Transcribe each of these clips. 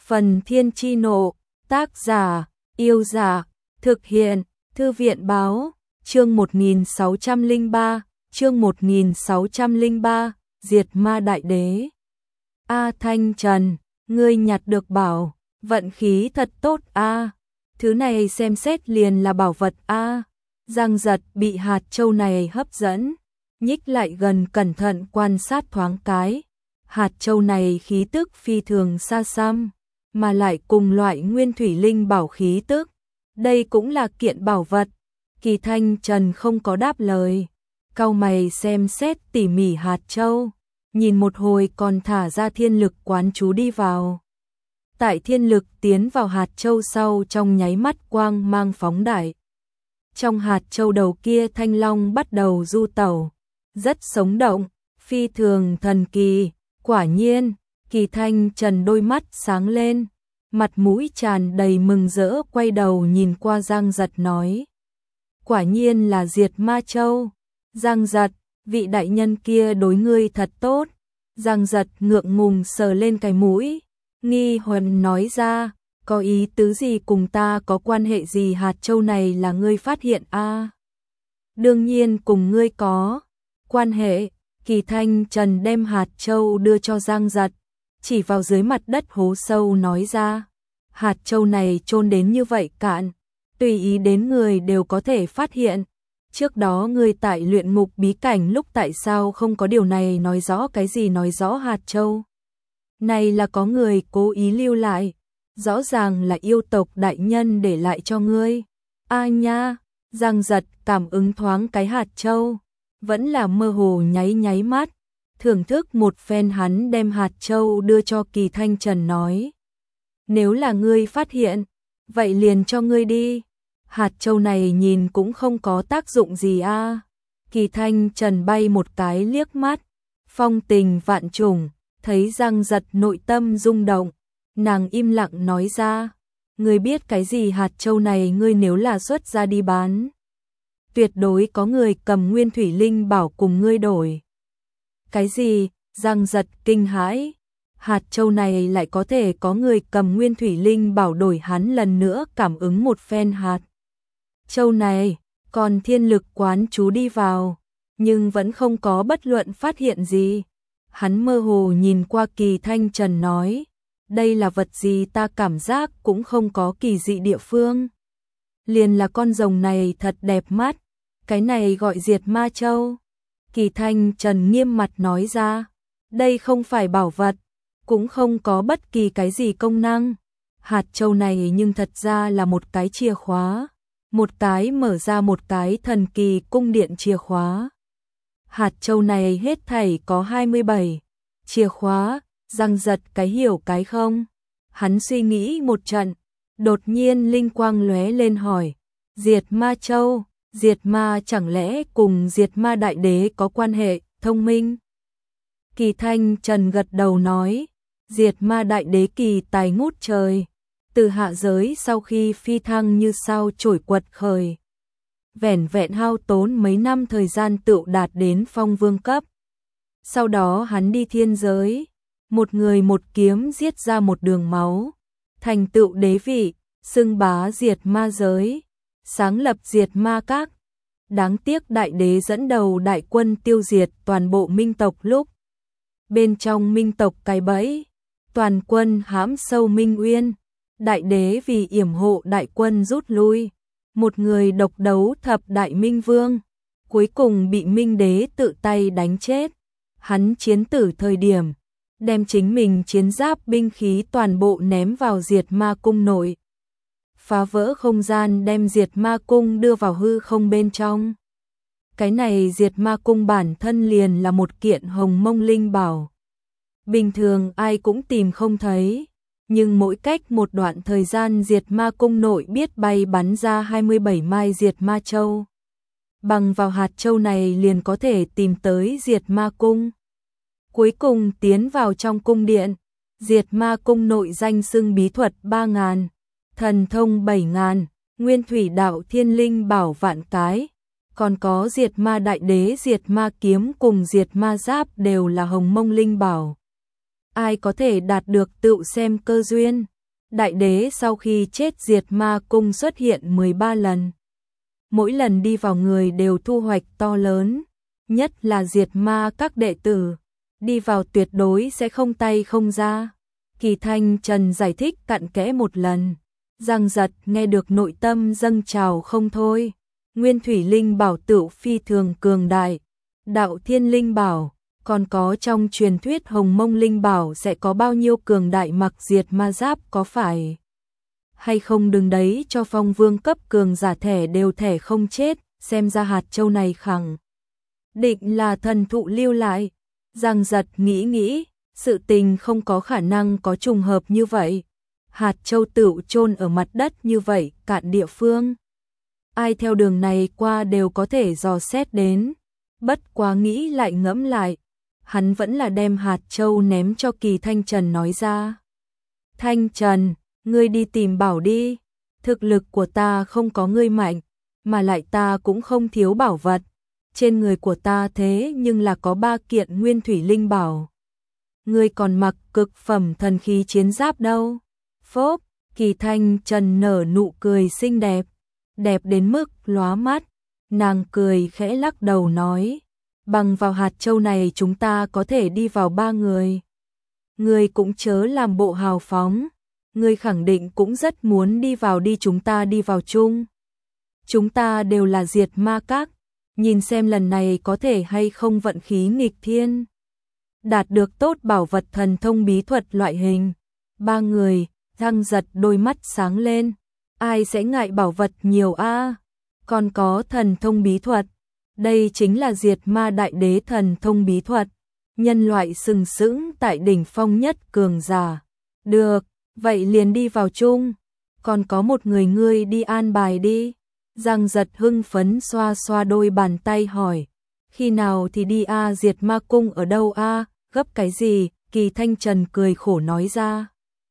Phần Thiên Chi Nộ, tác giả, Yêu Giả, thực hiện, Thư viện Báo, chương 1603, Diệt Ma Đại Đế. A Thanh Trần, ngươi nhặt được bảo, vận khí thật tốt a. Thứ này xem xét liền là bảo vật a. Giang Giật bị hạt châu này hấp dẫn, nhích lại gần cẩn thận quan sát thoáng cái. Hạt châu này khí tức phi thường xa xăm, mà lại cùng loại nguyên thủy linh bảo khí tức. Đây cũng là kiện bảo vật. Kỳ Thanh Trần không có đáp lời, cau mày xem xét tỉ mỉ hạt châu, nhìn một hồi còn thả ra thiên lực quán chú đi vào. Tại thiên lực tiến vào hạt châu sau trong nháy mắt quang mang phóng đại. Trong hạt châu đầu kia thanh long bắt đầu du tẩu, rất sống động, phi thường thần kỳ. Quả nhiên, Kỳ Thanh Trần đôi mắt sáng lên, mặt mũi tràn đầy mừng rỡ quay đầu nhìn qua Giang Giật nói. Quả nhiên là Diệt Ma Châu. Giang Giật, vị đại nhân kia đối ngươi thật tốt. Giang Giật ngượng ngùng sờ lên cái mũi, nghi huần nói ra, có ý tứ gì cùng ta, có quan hệ gì, hạt châu này là ngươi phát hiện a? Đương nhiên cùng ngươi có quan hệ. Kỳ Thanh Trần đem hạt châu đưa cho Giang Giật, chỉ vào dưới mặt đất hố sâu nói ra, hạt châu này chôn đến như vậy cạn, tùy ý đến người đều có thể phát hiện. Trước đó ngươi tại luyện ngục bí cảnh lúc tại sao không có điều này, nói rõ cái gì, nói rõ hạt châu này là có người cố ý lưu lại, rõ ràng là yêu tộc đại nhân để lại cho ngươi. A nha, Giang Giật cảm ứng thoáng cái hạt châu, vẫn là mơ hồ nháy nháy mắt, thưởng thức một phen hắn đem hạt châu đưa cho Kỳ Thanh Trần nói. Nếu là ngươi phát hiện, vậy liền cho ngươi đi. Hạt châu này nhìn cũng không có tác dụng gì a. Kỳ Thanh Trần bay một cái liếc mắt, phong tình vạn trùng, thấy Giang Giật nội tâm rung động, nàng im lặng nói ra, ngươi biết cái gì, hạt châu này ngươi nếu là xuất ra đi bán, tuyệt đối có người cầm nguyên thủy linh bảo cùng ngươi đổi. Cái gì? Giang Giật kinh hãi, hạt châu này lại có thể có người cầm nguyên thủy linh bảo đổi, hắn lần nữa cảm ứng một phen hạt châu này, còn thiên lực quán chú đi vào, nhưng vẫn không có bất luận phát hiện gì. Hắn mơ hồ nhìn qua Kỳ Thanh Trần nói, đây là vật gì, ta cảm giác cũng không có kỳ dị địa phương. Liền là con rồng này thật đẹp mắt, cái này gọi Diệt Ma Châu. Kỳ Thanh Trần nghiêm mặt nói ra, đây không phải bảo vật, cũng không có bất kỳ cái gì công năng. Hạt châu này nhưng thật ra là một cái chìa khóa, một cái mở ra một cái thần kỳ cung điện chìa khóa. Hạt châu này hết thảy có 27 chìa khóa. Giang Giật cái hiểu cái không. Hắn suy nghĩ một trận, đột nhiên linh quang lóe lên hỏi, Diệt Ma Châu, Diệt Ma chẳng lẽ cùng Diệt Ma Đại Đế có quan hệ? Thông minh. Kỳ Thanh Trần gật đầu nói, Diệt Ma Đại Đế kỳ tài ngút trời, từ hạ giới sau khi phi thăng như sao chổi quật khởi, vẻn vẹn hao tốn mấy năm thời gian tựu đạt đến phong vương cấp. Sau đó hắn đi thiên giới, một người một kiếm giết ra một đường máu, thành tựu đế vị, xưng bá Diệt Ma giới, sáng lập Diệt Ma Các. Đáng tiếc Đại Đế dẫn đầu đại quân tiêu diệt toàn bộ minh tộc lúc bên trong minh tộc cái bẫy, toàn quân hãm sâu Minh Uyên. Đại Đế vì yểm hộ đại quân rút lui, một người độc đấu thập đại minh vương, cuối cùng bị Minh Đế tự tay đánh chết. Hắn chiến tử thời điểm, đem chính mình chiến giáp binh khí toàn bộ ném vào Diệt Ma Cung nội, phá vỡ không gian đem Diệt Ma Cung đưa vào hư không bên trong. Cái này Diệt Ma Cung bản thân liền là một kiện hồng mông linh bảo, bình thường ai cũng tìm không thấy, nhưng mỗi cách một đoạn thời gian Diệt Ma Cung nội biết bay bắn ra 27 mai Diệt Ma Châu. Bằng vào hạt châu này liền có thể tìm tới Diệt Ma Cung. Cuối cùng tiến vào trong cung điện, Diệt Ma Cung nội danh xưng bí thuật 3.000, thần thông 7.000, nguyên thủy đạo thiên linh bảo vạn cái, còn có Diệt Ma Đại Đế Diệt Ma Kiếm cùng Diệt Ma Giáp đều là hồng mông linh bảo. Ai có thể đạt được tựu xem cơ duyên, Đại đế sau khi chết Diệt Ma Cung xuất hiện 13 lần. Mỗi lần đi vào người đều thu hoạch to lớn, nhất là diệt ma các đệ tử, đi vào tuyệt đối sẽ không tay không ra. Kỳ Thanh Trần giải thích cặn kẽ một lần, Giang Giật nghe được nội tâm dâng trào không thôi. Nguyên Thủy Linh Bảo tựu phi thường cường đại, Đạo Thiên Linh Bảo, còn có trong truyền thuyết Hồng Mông Linh Bảo sẽ có bao nhiêu cường đại mặc diệt ma giáp có phải hay không, đừng đấy cho Phong Vương cấp cường giả thẻ đều thẻ không chết, xem ra hạt châu này khẳng định là thần thụ lưu lại. Giang Giật nghĩ, sự tình không có khả năng có trùng hợp như vậy. Hạt châu tựu chôn ở mặt đất như vậy, cạn địa phương. Ai theo đường này qua đều có thể dò xét đến. Bất quá nghĩ lại ngẫm lại, hắn vẫn là đem hạt châu ném cho Kỳ Thanh Trần nói ra. Thanh Trần, ngươi đi tìm bảo đi, thực lực của ta không có ngươi mạnh, mà lại ta cũng không thiếu bảo vật. Trên người của ta thế nhưng là có 3 kiện Nguyên Thủy Linh Bảo. Ngươi còn mặc cực phẩm thần khí chiến giáp đâu. Phốp, Kỳ Thanh Trần nở nụ cười xinh đẹp, đẹp đến mức lóa mắt. Nàng cười khẽ lắc đầu nói, bằng vào hạt châu này chúng ta có thể đi vào 3 người. Ngươi cũng chớ làm bộ hào phóng, ngươi khẳng định cũng rất muốn đi vào, đi chúng ta đi vào chung. Chúng ta đều là diệt ma các, nhìn xem lần này có thể hay không vận khí nghịch thiên. Đạt được tốt bảo vật thần thông bí thuật loại hình. 3 người, Giang Giật đôi mắt sáng lên, ai sẽ ngại bảo vật nhiều a? Còn có thần thông bí thuật, đây chính là diệt ma đại đế thần thông bí thuật, nhân loại sừng sững tại đỉnh phong nhất cường giả. Được, vậy liền đi vào chung, còn có một người ngươi đi an bài đi. Giang Giật hưng phấn xoa xoa đôi bàn tay hỏi, khi nào thì đi a? Diệt Ma Cung ở đâu a? Gấp cái gì? Kỳ Thanh Trần cười khổ nói ra.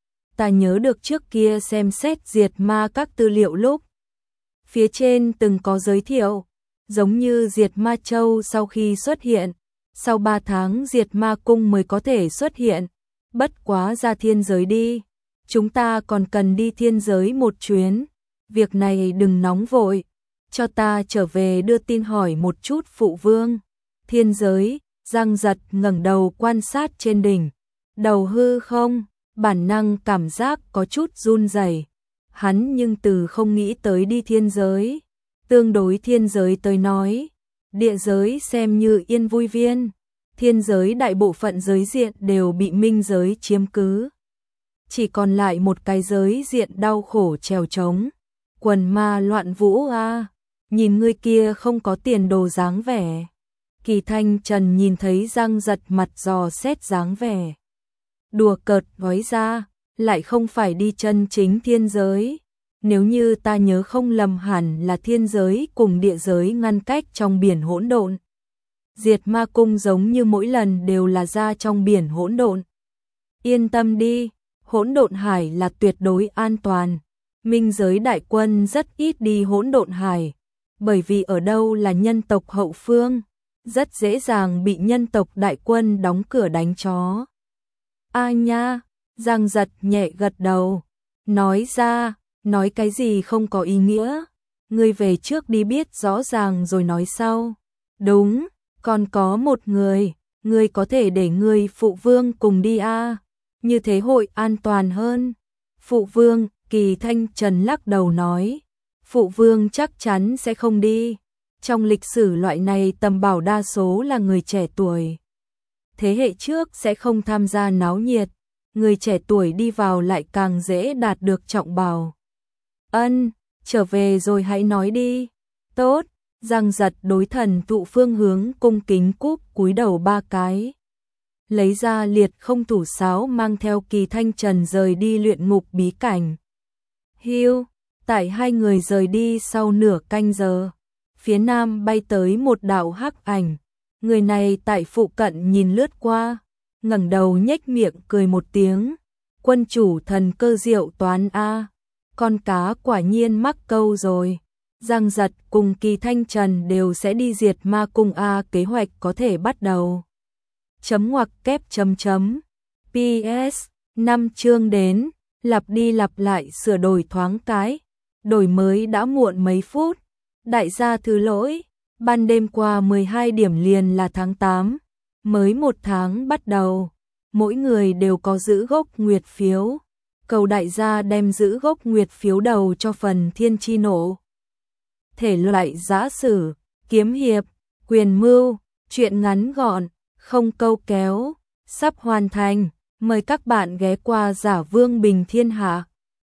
Ta nhớ được trước kia xem xét diệt ma các tư liệu lúc phía trên từng có giới thiệu, giống như diệt ma châu sau khi xuất hiện, sau 3 tháng diệt ma cung mới có thể xuất hiện. Bất quá ra thiên giới đi, chúng ta còn cần đi thiên giới một chuyến. Việc này đừng nóng vội, cho ta trở về đưa tin hỏi một chút phụ vương. Thiên giới, Giang Giật ngẩng đầu quan sát trên đỉnh đầu hư không, bản năng cảm giác có chút run rẩy. Hắn nhưng từ không nghĩ tới đi thiên giới. Tương đối thiên giới tới nói, địa giới xem như yên vui viên, thiên giới đại bộ phận giới diện đều bị minh giới chiếm cứ. Chỉ còn lại một cái giới diện đau khổ trèo trống. Quần ma loạn vũ a, nhìn ngươi kia không có tiền đồ dáng vẻ. Kỳ Thanh Trần nhìn thấy Giang Giật mặt dò xét dáng vẻ, đùa cợt nói ra, lại không phải đi chân chính thiên giới. Nếu như ta nhớ không lầm hẳn là thiên giới cùng địa giới ngăn cách trong biển hỗn độn. Diệt Ma Cung giống như mỗi lần đều là ra trong biển hỗn độn. Yên tâm đi, hỗn độn hải là tuyệt đối an toàn. Minh giới đại quân rất ít đi hỗn độn hải, bởi vì ở đâu là nhân tộc hậu phương, rất dễ dàng bị nhân tộc đại quân đóng cửa đánh chó. A nha, Giang Giật nhẹ gật đầu, nói ra, nói cái gì không có ý nghĩa, ngươi về trước đi biết rõ ràng rồi nói sau. Đúng, còn có một người, ngươi có thể để ngươi phụ vương cùng đi a, như thế hội an toàn hơn. Phụ vương, Kỳ Thanh Trần lắc đầu nói, phụ vương chắc chắn sẽ không đi. Trong lịch sử loại này tầm bảo đa số là người trẻ tuổi. Thế hệ trước sẽ không tham gia náo nhiệt, người trẻ tuổi đi vào lại càng dễ đạt được trọng bảo. Ân, trở về rồi hãy nói đi. Tốt, Giang Giật đối thần thụ phương hướng cung kính cúp cúi đầu 3 cái. Lấy ra liệt không thủ sáo mang theo Kỳ Thanh Trần rời đi luyện ngục bí cảnh. Hiu, tại 2 người rời đi sau nửa canh giờ, phía nam bay tới một đạo hắc ảnh. Người này tại phụ cận nhìn lướt qua, ngẩng đầu nhếch miệng cười một tiếng. Quân chủ thần cơ diệu toán a, con cá quả nhiên mắc câu rồi. Giang Giật cùng Kỳ Thanh Trần đều sẽ đi diệt ma cung a, kế hoạch có thể bắt đầu. Chấm ngoặc kép chấm chấm. PS, 5 chương đến. lặp đi lặp lại sửa đổi thoáng cái, đổi mới đã muộn mấy phút. Đại gia thứ lỗi, ban đêm qua 12 điểm liền là tháng 8, mới một tháng bắt đầu, mỗi người đều có giữ gốc nguyệt phiếu. Cầu đại gia đem giữ gốc nguyệt phiếu đầu cho phần thiên chi nộ. Thể loại giã sử, kiếm hiệp, quyền mưu, truyện ngắn gọn, không câu kéo, sắp hoàn thành. Mời các bạn ghé qua Giả Vương Bình Thiên Hạ.